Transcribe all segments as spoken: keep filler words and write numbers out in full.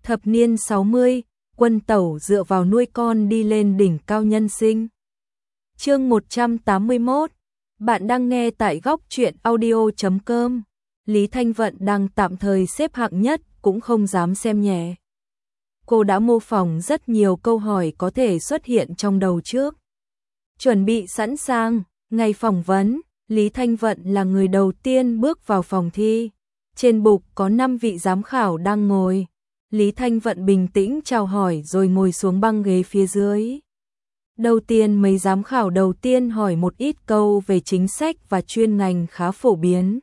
Thập niên sáu mươi, Quân Tẩu dựa vào nuôi con đi lên đỉnh cao nhân sinh. Chương một trăm tám mươi mốt. Bạn đang nghe tại góc truyện audio chấm com. Lý Thanh Vận đang tạm thời xếp hạng nhất, cũng không dám xem nhẹ. Cô đã mô phỏng rất nhiều câu hỏi có thể xuất hiện trong đầu trước. Chuẩn bị sẵn sàng, ngày phỏng vấn, Lý Thanh Vận là người đầu tiên bước vào phòng thi. Trên bục có năm vị giám khảo đang ngồi. Lý Thanh Vận bình tĩnh chào hỏi rồi ngồi xuống băng ghế phía dưới. Đầu tiên mấy giám khảo đầu tiên hỏi một ít câu về chính sách và chuyên ngành khá phổ biến.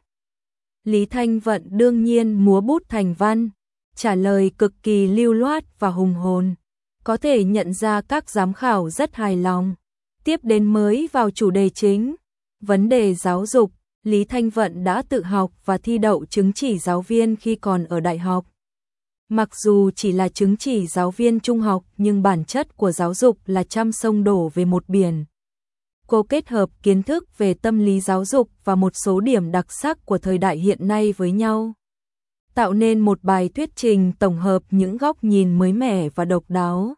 Lý Thanh Vận đương nhiên múa bút thành văn, trả lời cực kỳ lưu loát và hùng hồn. Có thể nhận ra các giám khảo rất hài lòng. Tiếp đến mới vào chủ đề chính, vấn đề giáo dục. Lý Thanh Vận đã tự học và thi đậu chứng chỉ giáo viên khi còn ở đại học. Mặc dù chỉ là chứng chỉ giáo viên trung học nhưng bản chất của giáo dục là trăm sông đổ về một biển. Cô kết hợp kiến thức về tâm lý giáo dục và một số điểm đặc sắc của thời đại hiện nay với nhau, tạo nên một bài thuyết trình tổng hợp những góc nhìn mới mẻ và độc đáo,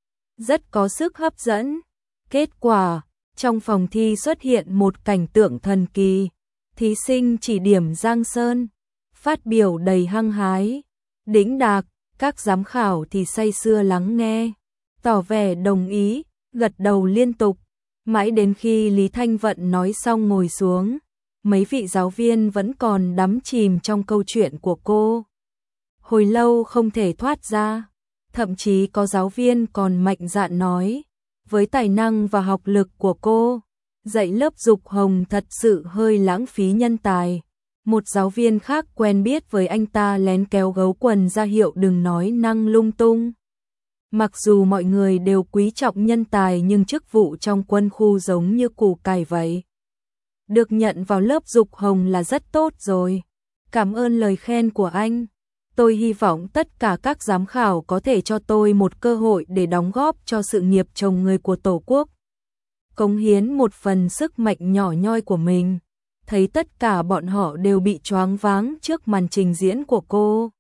rất có sức hấp dẫn. Kết quả, trong phòng thi xuất hiện một cảnh tượng thần kỳ. Thí sinh chỉ điểm Giang Sơn, phát biểu đầy hăng hái, đĩnh đạc, các giám khảo thì say sưa lắng nghe, tỏ vẻ đồng ý, gật đầu liên tục. Mãi đến khi Lý Thanh Vận nói xong ngồi xuống, mấy vị giáo viên vẫn còn đắm chìm trong câu chuyện của cô. Hồi lâu không thể thoát ra, thậm chí có giáo viên còn mạnh dạn nói, với tài năng và học lực của cô, dạy lớp dục hồng thật sự hơi lãng phí nhân tài. Một giáo viên khác quen biết với anh ta lén kéo gấu quần ra hiệu đừng nói năng lung tung. Mặc dù mọi người đều quý trọng nhân tài nhưng chức vụ trong quân khu giống như củ cải vậy. Được nhận vào lớp dục hồng là rất tốt rồi. Cảm ơn lời khen của anh. Tôi hy vọng tất cả các giám khảo có thể cho tôi một cơ hội để đóng góp cho sự nghiệp chồng người của Tổ quốc. Cống hiến một phần sức mạnh nhỏ nhoi của mình. Thấy tất cả bọn họ đều bị choáng váng trước màn trình diễn của cô.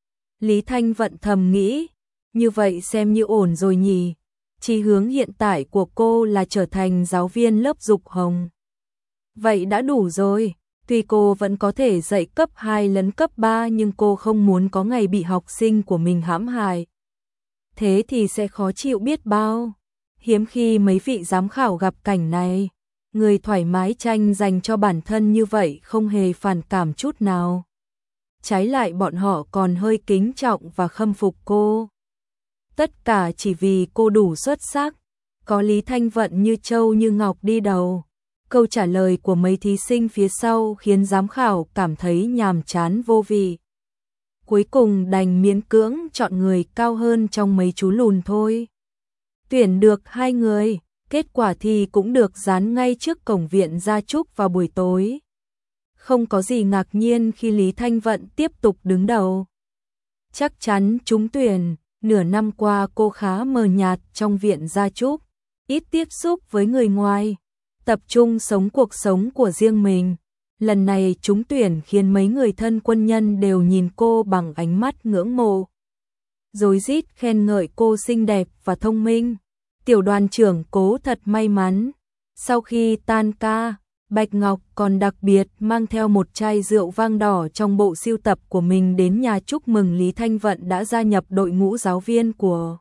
Lý Thanh Vận thầm nghĩ, như vậy xem như ổn rồi nhỉ. Chí hướng hiện tại của cô là trở thành giáo viên lớp dục hồng. Vậy đã đủ rồi, tuy cô vẫn có thể dạy cấp hai lẫn cấp ba nhưng cô không muốn có ngày bị học sinh của mình hãm hại. Thế thì sẽ khó chịu biết bao. Hiếm khi mấy vị giám khảo gặp cảnh này. Người thoải mái tranh giành cho bản thân như vậy không hề phản cảm chút nào. Trái lại bọn họ còn hơi kính trọng và khâm phục cô. Tất cả chỉ vì cô đủ xuất sắc. Có Lý Thanh Vận như châu như ngọc đi đầu. Câu trả lời của mấy thí sinh phía sau khiến giám khảo cảm thấy nhàm chán vô vị. Cuối cùng đành miễn cưỡng chọn người cao hơn trong mấy chú lùn thôi. Tuyển được hai người. Kết quả thi cũng được dán ngay trước cổng viện Gia Trúc vào buổi tối. Không có gì ngạc nhiên khi Lý Thanh Vận tiếp tục đứng đầu. Chắc chắn trúng tuyển, nửa năm qua cô khá mờ nhạt trong viện Gia Trúc, ít tiếp xúc với người ngoài, tập trung sống cuộc sống của riêng mình. Lần này trúng tuyển khiến mấy người thân quân nhân đều nhìn cô bằng ánh mắt ngưỡng mộ. Rối rít khen ngợi cô xinh đẹp và thông minh. Tiểu đoàn trưởng Cố thật may mắn. Sau khi tan ca, Bạch Ngọc còn đặc biệt mang theo một chai rượu vang đỏ trong bộ sưu tập của mình đến nhà chúc mừng Lý Thanh Vận đã gia nhập đội ngũ giáo viên của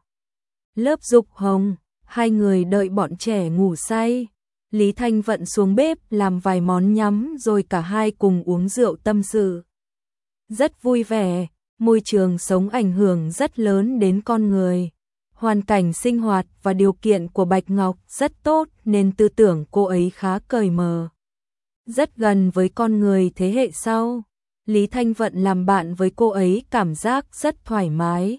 lớp dục hồng. Hai người đợi bọn trẻ ngủ say. Lý Thanh Vận xuống bếp làm vài món nhắm rồi cả hai cùng uống rượu tâm sự. Rất vui vẻ, môi trường sống ảnh hưởng rất lớn đến con người. Hoàn cảnh sinh hoạt và điều kiện của Bạch Ngọc rất tốt nên tư tưởng cô ấy khá cởi mở. Rất gần với con người thế hệ sau. Lý Thanh Vận làm bạn với cô ấy cảm giác rất thoải mái.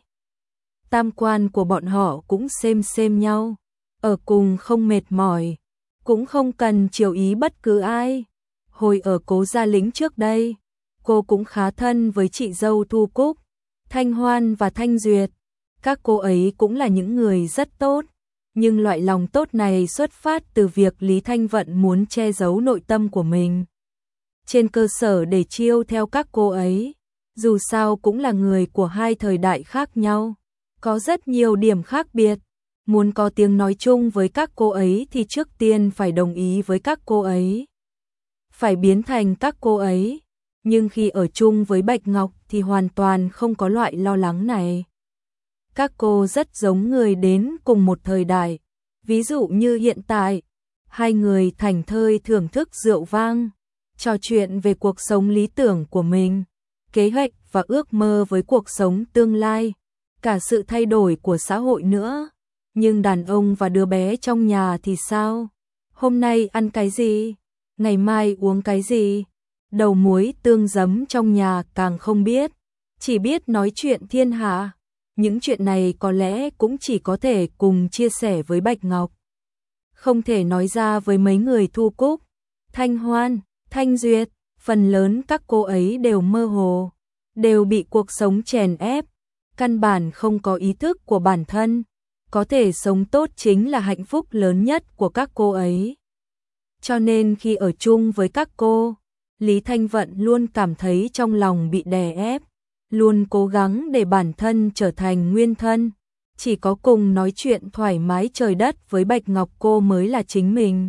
Tam quan của bọn họ cũng xem xem nhau. Ở cùng không mệt mỏi. Cũng không cần chiều ý bất cứ ai. Hồi ở Cố Gia Lĩnh trước đây, cô cũng khá thân với chị dâu Thu Cúc, Thanh Hoan và Thanh Duyệt. Các cô ấy cũng là những người rất tốt, nhưng loại lòng tốt này xuất phát từ việc Lý Thanh Vận muốn che giấu nội tâm của mình. Trên cơ sở để chiêu theo các cô ấy, Dù sao cũng là người của hai thời đại khác nhau, có rất nhiều điểm khác biệt. Muốn có tiếng nói chung với các cô ấy thì trước tiên phải đồng ý với các cô ấy, phải biến thành các cô ấy. Nhưng khi ở chung với Bạch Ngọc thì hoàn toàn không có loại lo lắng này. Các cô rất giống người đến cùng một thời đại. Ví dụ như hiện tại, hai người thảnh thơi thưởng thức rượu vang, trò chuyện về cuộc sống lý tưởng của mình, kế hoạch và ước mơ với cuộc sống tương lai, cả sự thay đổi của xã hội nữa. Nhưng đàn ông và đứa bé trong nhà thì sao? Hôm nay ăn cái gì? Ngày mai uống cái gì? Đầu muối tương giấm trong nhà càng không biết, chỉ biết nói chuyện thiên hạ. Những chuyện này có lẽ cũng chỉ có thể cùng chia sẻ với Bạch Ngọc, không thể nói ra với mấy người Thu Cúc, Thanh Hoan, Thanh Duyệt. Phần lớn các cô ấy đều mơ hồ, đều bị cuộc sống chèn ép, căn bản không có ý thức của bản thân. Có thể sống tốt chính là hạnh phúc lớn nhất của các cô ấy. Cho nên khi ở chung với các cô, Lý Thanh Vận luôn cảm thấy trong lòng bị đè ép, luôn cố gắng để bản thân trở thành nguyên thân. Chỉ có cùng nói chuyện thoải mái trời đất với Bạch Ngọc cô mới là chính mình.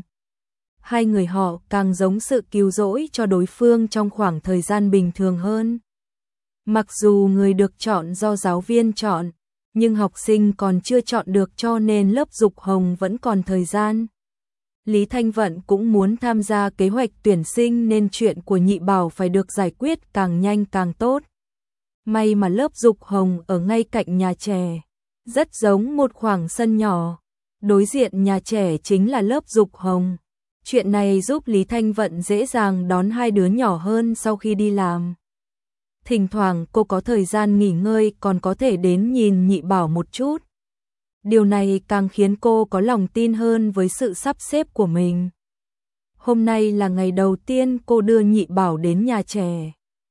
Hai người họ càng giống sự cứu rỗi cho đối phương trong khoảng thời gian bình thường hơn. Mặc dù người được chọn do giáo viên chọn, nhưng học sinh còn chưa chọn được cho nên lớp dục hồng vẫn còn thời gian. Lý Thanh Vận cũng muốn tham gia kế hoạch tuyển sinh nên chuyện của Nhị Bảo phải được giải quyết càng nhanh càng tốt. May mà lớp dục hồng ở ngay cạnh nhà trẻ, rất giống một khoảng sân nhỏ. Đối diện nhà trẻ chính là lớp dục hồng. Chuyện này giúp Lý Thanh Vận dễ dàng đón hai đứa nhỏ hơn sau khi đi làm. Thỉnh thoảng cô có thời gian nghỉ ngơi còn có thể đến nhìn Nhị Bảo một chút. Điều này càng khiến cô có lòng tin hơn với sự sắp xếp của mình. Hôm nay là ngày đầu tiên cô đưa Nhị Bảo đến nhà trẻ.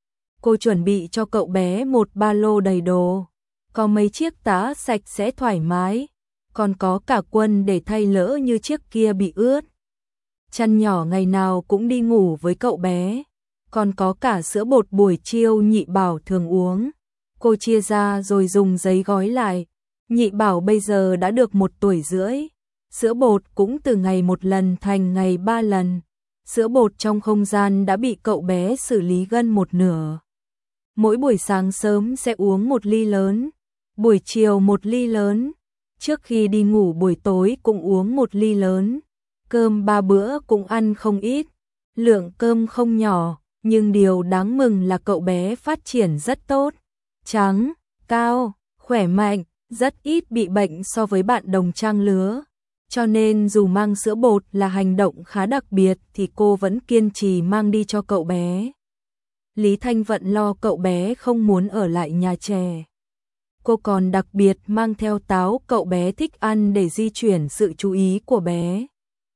Cô chuẩn bị cho cậu bé một ba lô đầy đồ, có mấy chiếc tã sạch sẽ thoải mái, còn có cả quần để thay lỡ như chiếc kia bị ướt. Chăn nhỏ ngày nào cũng đi ngủ với cậu bé, còn có cả sữa bột buổi chiều Nhị Bảo thường uống. Cô chia ra rồi dùng giấy gói lại. Nhị Bảo bây giờ đã được một tuổi rưỡi, sữa bột cũng từ ngày một lần thành ngày ba lần. Sữa bột trong không gian đã bị cậu bé xử lý gần một nửa. Mỗi buổi sáng sớm sẽ uống một ly lớn, buổi chiều một ly lớn, trước khi đi ngủ buổi tối cũng uống một ly lớn. Cơm ba bữa cũng ăn không ít, lượng cơm không nhỏ, nhưng điều đáng mừng là cậu bé phát triển rất tốt, trắng, cao, khỏe mạnh, rất ít bị bệnh so với bạn đồng trang lứa. Cho nên dù mang sữa bột là hành động khá đặc biệt thì cô vẫn kiên trì mang đi cho cậu bé. Lý Thanh Vận lo cậu bé không muốn ở lại nhà trẻ. Cô còn đặc biệt mang theo táo cậu bé thích ăn để di chuyển sự chú ý của bé.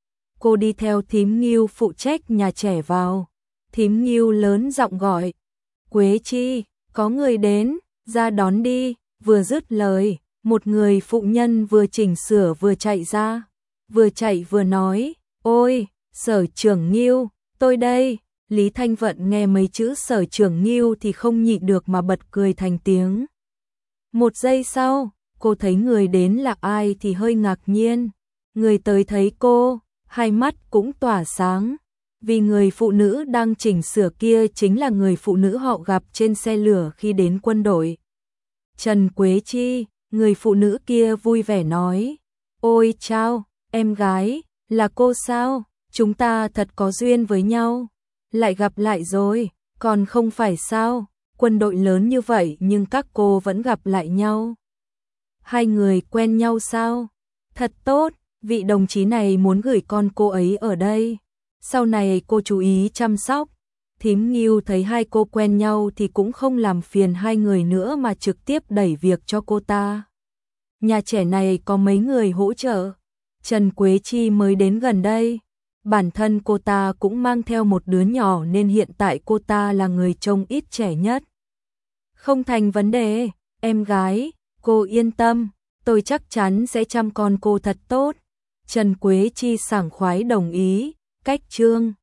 Cô đi theo thím Nghiêu phụ trách nhà trẻ vào. Thím Nghiêu lớn giọng gọi, Quế Chi, có người đến, ra đón đi. Vừa dứt lời, một người phụ nhân vừa chỉnh sửa vừa chạy ra, vừa chạy vừa nói, ôi, Sở trưởng Nghiêu, tôi đây. Lý Thanh Vận nghe mấy chữ Sở trưởng Nghiêu thì không nhịn được mà bật cười thành tiếng. Một giây sau, cô thấy người đến là ai thì hơi ngạc nhiên. Người tới thấy cô, hai mắt cũng tỏa sáng, vì người phụ nữ đang chỉnh sửa kia chính là người phụ nữ họ gặp trên xe lửa khi đến quân đội. Trần Quế Chi, người phụ nữ kia vui vẻ nói, ôi chao, em gái, là cô sao? Chúng ta thật có duyên với nhau, lại gặp lại rồi, còn không phải sao? Quân đội lớn như vậy nhưng các cô vẫn gặp lại nhau. Hai người quen nhau sao? Thật tốt, vị đồng chí này muốn gửi con cô ấy ở đây. Sau này cô chú ý chăm sóc. Thím Nghiêu thấy hai cô quen nhau thì cũng không làm phiền hai người nữa mà trực tiếp đẩy việc cho cô ta. Nhà trẻ này có mấy người hỗ trợ. Trần Quế Chi mới đến gần đây. Bản thân cô ta cũng mang theo một đứa nhỏ nên hiện tại cô ta là người trông ít trẻ nhất. Không thành vấn đề, em gái, cô yên tâm, tôi chắc chắn sẽ chăm con cô thật tốt. Trần Quế Chi sảng khoái đồng ý, cách chương